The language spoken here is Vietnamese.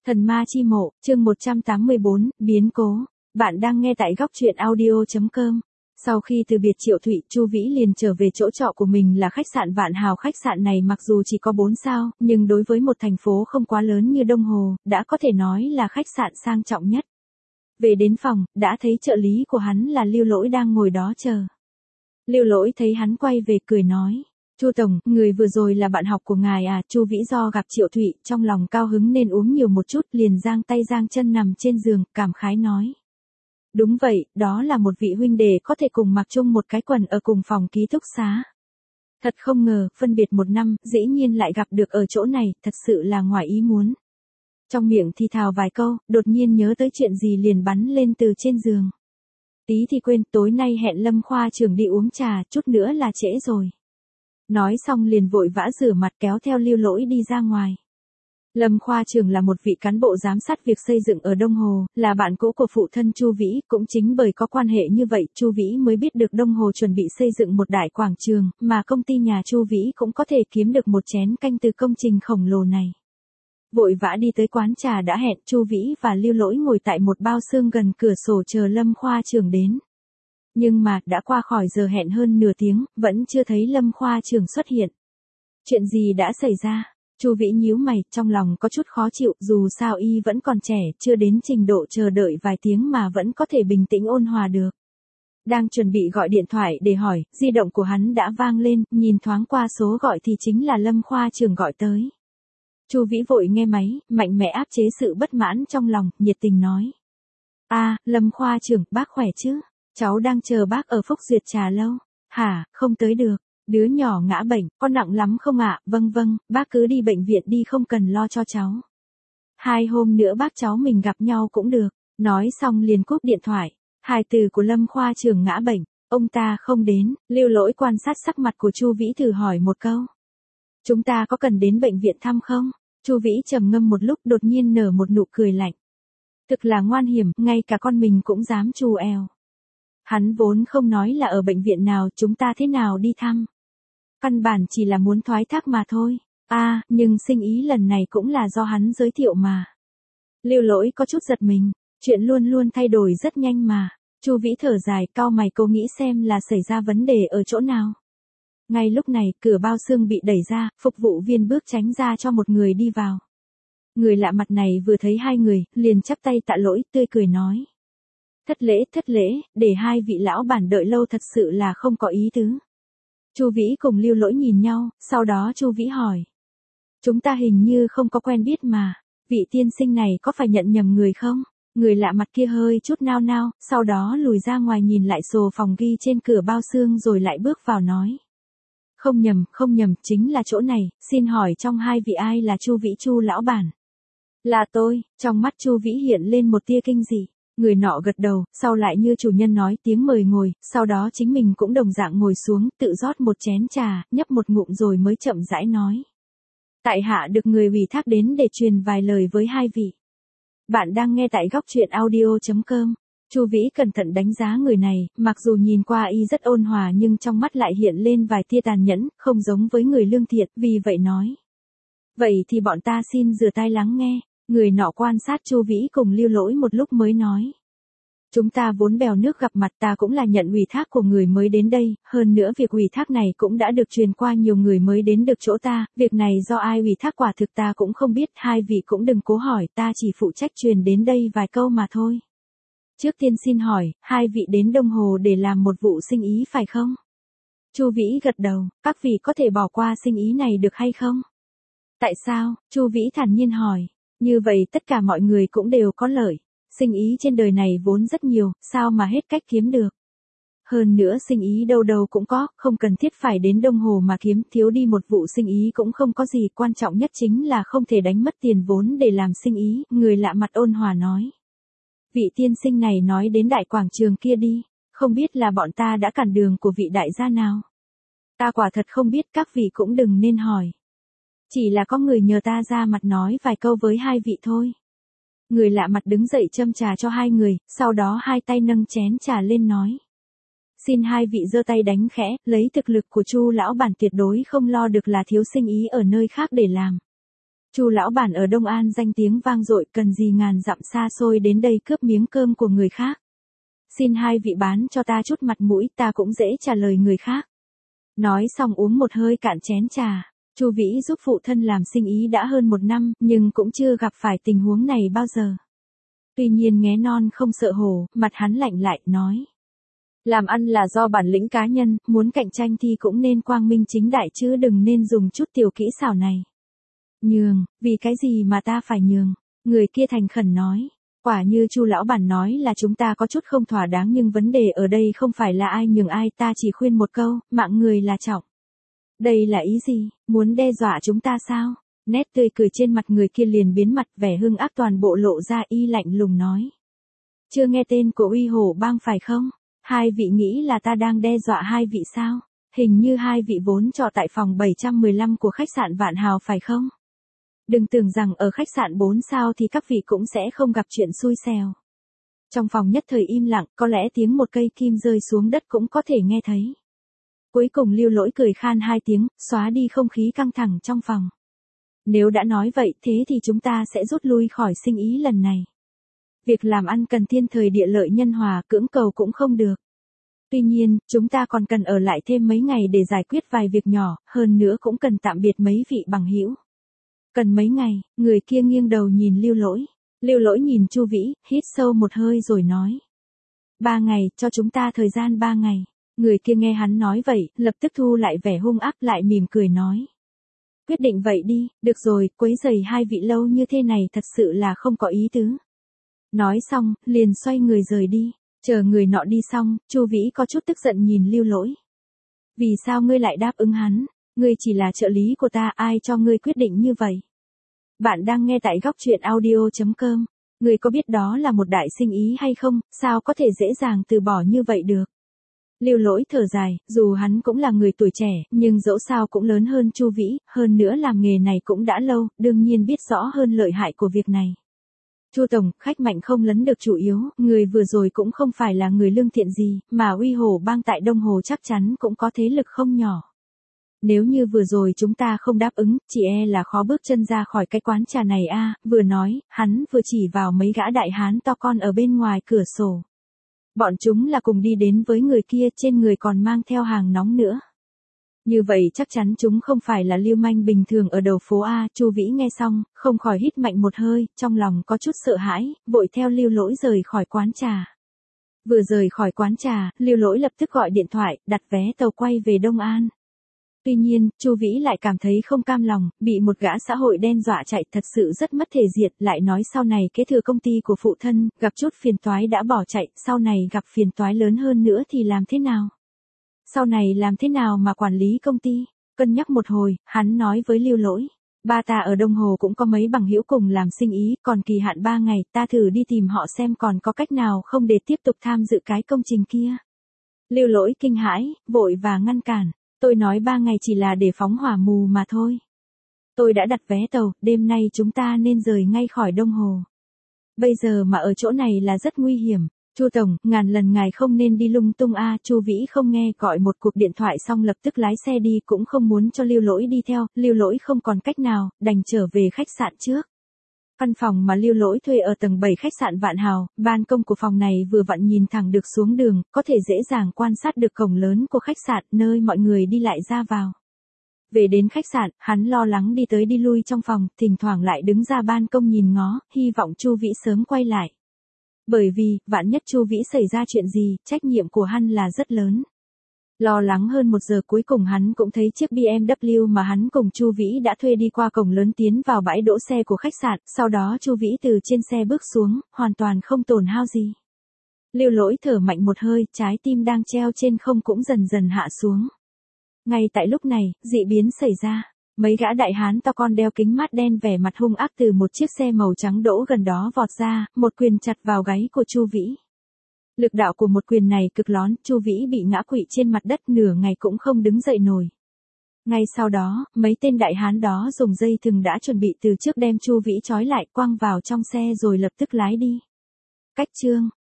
Thần ma chi mộ, chương 184, biến cố. Bạn đang nghe tại góc truyện audio.com. Sau khi từ biệt Triệu Thụy, Chu Vĩ liền trở về chỗ trọ của mình là khách sạn Vạn Hào. Khách sạn này mặc dù chỉ có 4 sao, nhưng đối với một thành phố không quá lớn như Đông Hồ, đã có thể nói là khách sạn sang trọng nhất. Về đến phòng, đã thấy trợ lý của hắn là Lưu Lỗi đang ngồi đó chờ. Lưu Lỗi thấy hắn quay về cười nói. Chu Tổng, người vừa rồi là bạn học của ngài à? Chu Vĩ do gặp Triệu Thụy, trong lòng cao hứng nên uống nhiều một chút, liền giang tay giang chân nằm trên giường, cảm khái nói. Đúng vậy, đó là một vị huynh đệ có thể cùng mặc chung một cái quần ở cùng phòng ký túc xá. Thật không ngờ, phân biệt 1 năm, dĩ nhiên lại gặp được ở chỗ này, thật sự là ngoài ý muốn. Trong miệng thì thào vài câu, đột nhiên nhớ tới chuyện gì liền bắn lên từ trên giường. Tí thì quên, tối nay hẹn Lâm khoa trưởng đi uống trà, chút nữa là trễ rồi. Nói xong liền vội vã rửa mặt kéo theo Lưu Lỗi đi ra ngoài. Lâm khoa trưởng là một vị cán bộ giám sát việc xây dựng ở Đông Hồ, là bạn cũ của phụ thân Chu Vĩ, cũng chính bởi có quan hệ như vậy, Chu Vĩ mới biết được Đông Hồ chuẩn bị xây dựng một đại quảng trường, mà công ty nhà Chu Vĩ cũng có thể kiếm được một chén canh từ công trình khổng lồ này. Vội vã đi tới quán trà đã hẹn, Chu Vĩ và Lưu Lỗi ngồi tại một bao xương gần cửa sổ chờ Lâm khoa trưởng đến. Nhưng mà, đã qua khỏi giờ hẹn hơn nửa tiếng, vẫn chưa thấy Lâm khoa trưởng xuất hiện. Chuyện gì đã xảy ra? Chu Vĩ nhíu mày, trong lòng có chút khó chịu, dù sao y vẫn còn trẻ, chưa đến trình độ chờ đợi vài tiếng mà vẫn có thể bình tĩnh ôn hòa được. Đang chuẩn bị gọi điện thoại để hỏi, di động của hắn đã vang lên, nhìn thoáng qua số gọi thì chính là Lâm khoa trưởng gọi tới. Chu Vĩ vội nghe máy, mạnh mẽ áp chế sự bất mãn trong lòng, nhiệt tình nói. Lâm khoa trưởng, bác khỏe chứ? Cháu đang chờ bác ở Phúc Duyệt trà lâu. Hả, không tới được. Đứa nhỏ ngã bệnh, có nặng lắm không ạ? Vâng, bác cứ đi bệnh viện đi, không cần lo cho cháu. 2 hôm nữa bác cháu mình gặp nhau cũng được. Nói xong liền cúp điện thoại. Hài từ của Lâm khoa trưởng ngã bệnh, ông ta không đến. Lưu Lỗi quan sát sắc mặt của Chu Vĩ thử hỏi một câu. Chúng ta có cần đến bệnh viện thăm không? Chu Vĩ trầm ngâm một lúc, đột nhiên nở một nụ cười lạnh. Thực là ngoan hiểm, ngay cả con mình cũng dám trù eo. Hắn vốn không nói là ở bệnh viện nào, chúng ta thế nào đi thăm. Căn bản chỉ là muốn thoái thác mà thôi. Nhưng sinh ý lần này cũng là do hắn giới thiệu mà. Lưu Lỗi có chút giật mình, chuyện luôn luôn thay đổi rất nhanh mà. Chu Vĩ thở dài, cau mày, cô nghĩ xem là xảy ra vấn đề ở chỗ nào. Ngay lúc này, cửa bao xương bị đẩy ra, phục vụ viên bước tránh ra cho một người đi vào. Người lạ mặt này vừa thấy 2 người, liền chắp tay tạ lỗi, tươi cười nói. Thất lễ, để 2 vị lão bản đợi lâu thật sự là không có ý tứ. Chu Vĩ cùng Lưu Lỗi nhìn nhau, sau đó Chu Vĩ hỏi. Chúng ta hình như không có quen biết mà, vị tiên sinh này có phải nhận nhầm người không? Người lạ mặt kia hơi chút nao nao, sau đó lùi ra ngoài nhìn lại sổ phòng ghi trên cửa bao xương rồi lại bước vào nói. Không nhầm, chính là chỗ này, xin hỏi trong 2 vị ai là Chu Vĩ, Chu lão bản? Là tôi. Trong mắt Chu Vĩ hiện lên một tia kinh dị. Người nọ gật đầu, sau lại như chủ nhân nói tiếng mời ngồi, sau đó chính mình cũng đồng dạng ngồi xuống, tự rót một chén trà, nhấp một ngụm rồi mới chậm rãi nói. Tại hạ được người ủy thác đến để truyền vài lời với 2 vị. Bạn đang nghe tại góc truyện audio.com. Chu Vĩ cẩn thận đánh giá người này, mặc dù nhìn qua y rất ôn hòa nhưng trong mắt lại hiện lên vài tia tàn nhẫn, không giống với người lương thiện, vì vậy nói. Vậy thì bọn ta xin rửa tai lắng nghe. Người nọ quan sát Chu Vĩ cùng Lưu Lỗi một lúc mới nói. Chúng ta vốn bèo nước gặp mặt, ta cũng là nhận ủy thác của người mới đến đây, hơn nữa việc ủy thác này cũng đã được truyền qua nhiều người mới đến được chỗ ta, việc này do ai ủy thác quả thực ta cũng không biết, 2 vị cũng đừng cố hỏi, ta chỉ phụ trách truyền đến đây vài câu mà thôi. Trước tiên xin hỏi, 2 vị đến Đông Hồ để làm một vụ sinh ý phải không? Chu Vĩ gật đầu, các vị có thể bỏ qua sinh ý này được hay không? Tại sao? Chu Vĩ thản nhiên hỏi. Như vậy tất cả mọi người cũng đều có lợi. Sinh ý trên đời này vốn rất nhiều, sao mà hết cách kiếm được. Hơn nữa sinh ý đâu đâu cũng có, không cần thiết phải đến Đông Hồ mà kiếm, thiếu đi một vụ sinh ý cũng không có gì, quan trọng nhất chính là không thể đánh mất tiền vốn để làm sinh ý, người lạ mặt ôn hòa nói. Vị tiên sinh này nói đến đại quảng trường kia đi, không biết là bọn ta đã cản đường của vị đại gia nào. Ta quả thật không biết, các vị cũng đừng nên hỏi. Chỉ là có người nhờ ta ra mặt nói vài câu với 2 vị thôi. Người lạ mặt đứng dậy châm trà cho 2 người, sau đó 2 tay nâng chén trà lên nói. Xin 2 vị giơ tay đánh khẽ, lấy thực lực của Chu lão bản tuyệt đối không lo được là thiếu sinh ý ở nơi khác để làm. Chu lão bản ở Đông An danh tiếng vang dội, cần gì ngàn dặm xa xôi đến đây cướp miếng cơm của người khác. Xin hai vị bán cho ta chút mặt mũi, ta cũng dễ trả lời người khác. Nói xong uống một hơi cạn chén trà. Chu Vĩ giúp phụ thân làm sinh ý đã hơn 1 năm, nhưng cũng chưa gặp phải tình huống này bao giờ. Tuy nhiên nghé non không sợ hổ, mặt hắn lạnh lại, nói. Làm ăn là do bản lĩnh cá nhân, muốn cạnh tranh thì cũng nên quang minh chính đại chứ đừng nên dùng chút tiểu kỹ xảo này. Nhường, vì cái gì mà ta phải nhường? Người kia thành khẩn nói. Quả như Chu lão bản nói là chúng ta có chút không thỏa đáng, nhưng vấn đề ở đây không phải là ai nhường ai, ta chỉ khuyên một câu, mạng người là trọng. Đây là ý gì, muốn đe dọa chúng ta sao? Nét tươi cười trên mặt người kia liền biến mặt, vẻ hung ác toàn bộ lộ ra, y lạnh lùng nói. Chưa nghe tên của Uy Hổ Bang phải không? Hai vị nghĩ là ta đang đe dọa hai vị sao? Hình như hai vị vốn trọ tại phòng 715 của khách sạn Vạn Hào phải không? Đừng tưởng rằng ở khách sạn 4 sao thì các vị cũng sẽ không gặp chuyện xui xẻo. Trong phòng nhất thời im lặng, có lẽ tiếng một cây kim rơi xuống đất cũng có thể nghe thấy. Cuối cùng Lưu Lỗi cười khan 2 tiếng, xóa đi không khí căng thẳng trong phòng. Nếu đã nói vậy thế thì chúng ta sẽ rút lui khỏi sinh ý lần này. Việc làm ăn cần thiên thời địa lợi nhân hòa, cưỡng cầu cũng không được. Tuy nhiên, chúng ta còn cần ở lại thêm mấy ngày để giải quyết vài việc nhỏ, hơn nữa cũng cần tạm biệt mấy vị bằng hữu. Cần mấy ngày, người kia nghiêng đầu nhìn Lưu Lỗi. Lưu Lỗi nhìn Chu Vĩ, hít sâu một hơi rồi nói. 3 ngày, cho chúng ta thời gian 3 ngày. Người kia nghe hắn nói vậy, lập tức thu lại vẻ hung ác, lại mỉm cười nói. Quyết định vậy đi, được rồi, quấy rầy hai vị lâu như thế này thật sự là không có ý tứ. Nói xong, liền xoay người rời đi. Chờ người nọ đi xong, Chu Vĩ có chút tức giận nhìn Lưu Lỗi. Vì sao ngươi lại đáp ứng hắn? Ngươi chỉ là trợ lý của ta, ai cho ngươi quyết định như vậy? Bạn đang nghe tại góc truyện audio.com. Ngươi có biết đó là một đại sinh ý hay không, sao có thể dễ dàng từ bỏ như vậy được? Lưu Lỗi thở dài, dù hắn cũng là người tuổi trẻ, nhưng dẫu sao cũng lớn hơn Chu Vĩ, hơn nữa làm nghề này cũng đã lâu, đương nhiên biết rõ hơn lợi hại của việc này. Chu tổng, khách mạnh không lấn được chủ yếu, người vừa rồi cũng không phải là người lương thiện gì, mà Uy Hổ Bang tại Đông Hồ chắc chắn cũng có thế lực không nhỏ. Nếu như vừa rồi chúng ta không đáp ứng, chỉ e là khó bước chân ra khỏi cái quán trà này a. Vừa nói, hắn vừa chỉ vào mấy gã đại hán to con ở bên ngoài cửa sổ. Bọn chúng là cùng đi đến với người kia, trên người còn mang theo hàng nóng nữa. Như vậy chắc chắn chúng không phải là lưu manh bình thường ở đầu phố A. Chu Vĩ nghe xong, không khỏi hít mạnh một hơi, trong lòng có chút sợ hãi, vội theo Lưu Lỗi rời khỏi quán trà. Vừa rời khỏi quán trà, Lưu Lỗi lập tức gọi điện thoại, đặt vé tàu quay về Đông An. Tuy nhiên, Chu Vĩ lại cảm thấy không cam lòng, bị một gã xã hội đen dọa chạy thật sự rất mất thể diện, lại nói sau này kế thừa công ty của phụ thân, gặp chút phiền toái đã bỏ chạy, sau này gặp phiền toái lớn hơn nữa thì làm thế nào? Sau này làm thế nào mà quản lý công ty? Cân nhắc một hồi, hắn nói với Lưu Lỗi. Ba ta ở Đông Hồ cũng có mấy bằng hữu cùng làm sinh ý, còn kỳ hạn 3 ngày, ta thử đi tìm họ xem còn có cách nào không để tiếp tục tham dự cái công trình kia. Lưu Lỗi kinh hãi, vội và ngăn cản. Tôi nói 3 ngày chỉ là để phóng hỏa mù mà thôi. Tôi đã đặt vé tàu, đêm nay chúng ta nên rời ngay khỏi Đông Hồ. Bây giờ mà ở chỗ này là rất nguy hiểm. Chu tổng, ngàn lần ngài không nên đi lung tung a. Chu Vĩ không nghe, gọi một cuộc điện thoại xong lập tức lái xe đi, cũng không muốn cho Lưu Lỗi đi theo. Lưu Lỗi không còn cách nào, đành trở về khách sạn trước. Căn phòng mà Lưu Lỗi thuê ở tầng 7 khách sạn Vạn Hào, ban công của phòng này vừa vặn nhìn thẳng được xuống đường, có thể dễ dàng quan sát được cổng lớn của khách sạn, nơi mọi người đi lại ra vào. Về đến khách sạn, hắn lo lắng đi tới đi lui trong phòng, thỉnh thoảng lại đứng ra ban công nhìn ngó, hy vọng Chu Vĩ sớm quay lại. Bởi vì, vạn nhất Chu Vĩ xảy ra chuyện gì, trách nhiệm của hắn là rất lớn. Lo lắng hơn 1 giờ cuối cùng hắn cũng thấy chiếc BMW mà hắn cùng Chu Vĩ đã thuê đi qua cổng lớn tiến vào bãi đỗ xe của khách sạn, sau đó Chu Vĩ từ trên xe bước xuống, hoàn toàn không tổn hao gì. Lưu Lỗi thở mạnh một hơi, trái tim đang treo trên không cũng dần dần hạ xuống. Ngay tại lúc này, dị biến xảy ra. Mấy gã đại hán to con đeo kính mát đen vẻ mặt hung ác từ một chiếc xe màu trắng đỗ gần đó vọt ra, một quyền chặt vào gáy của Chu Vĩ. Lực đạo của một quyền này cực lón, Chu Vĩ bị ngã quỵ trên mặt đất nửa ngày cũng không đứng dậy nổi. Ngay sau đó, mấy tên đại hán đó dùng dây thừng đã chuẩn bị từ trước đem Chu Vĩ trói lại, quăng vào trong xe rồi lập tức lái đi. Cách chương